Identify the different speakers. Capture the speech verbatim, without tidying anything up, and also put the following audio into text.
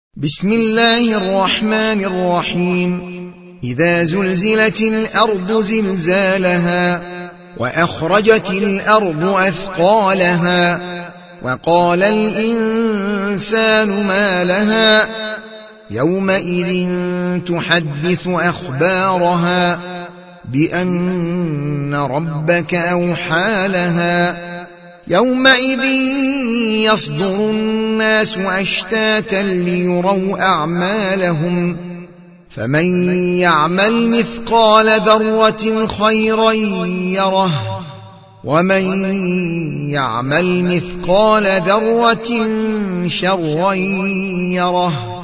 Speaker 1: بسم الله الرحمن الرحيم إذا زلزلت الأرض زلزالها وأخرجت الأرض أثقالها وقال الإنسان ما لها يومئذ تحدث أخبارها بأن ربك أوحى لها يومئذ يصدر الناس أشتاتا ليروا أعمالهم فمن يعمل مثقال ذرة خيرا يره ومن يعمل مثقال ذرة شرا يره